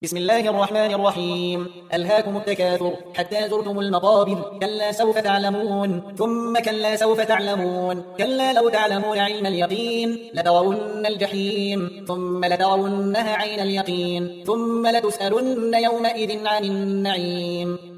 بسم الله الرحمن الرحيم. ألهاكم التكاثر حتى زرتم المقابر. كلا سوف تعلمون ثم كلا سوف تعلمون. كلا لو تعلمون علم اليقين لترون الجحيم ثم لترونها عين اليقين ثم لتسألن يومئذ عن النعيم.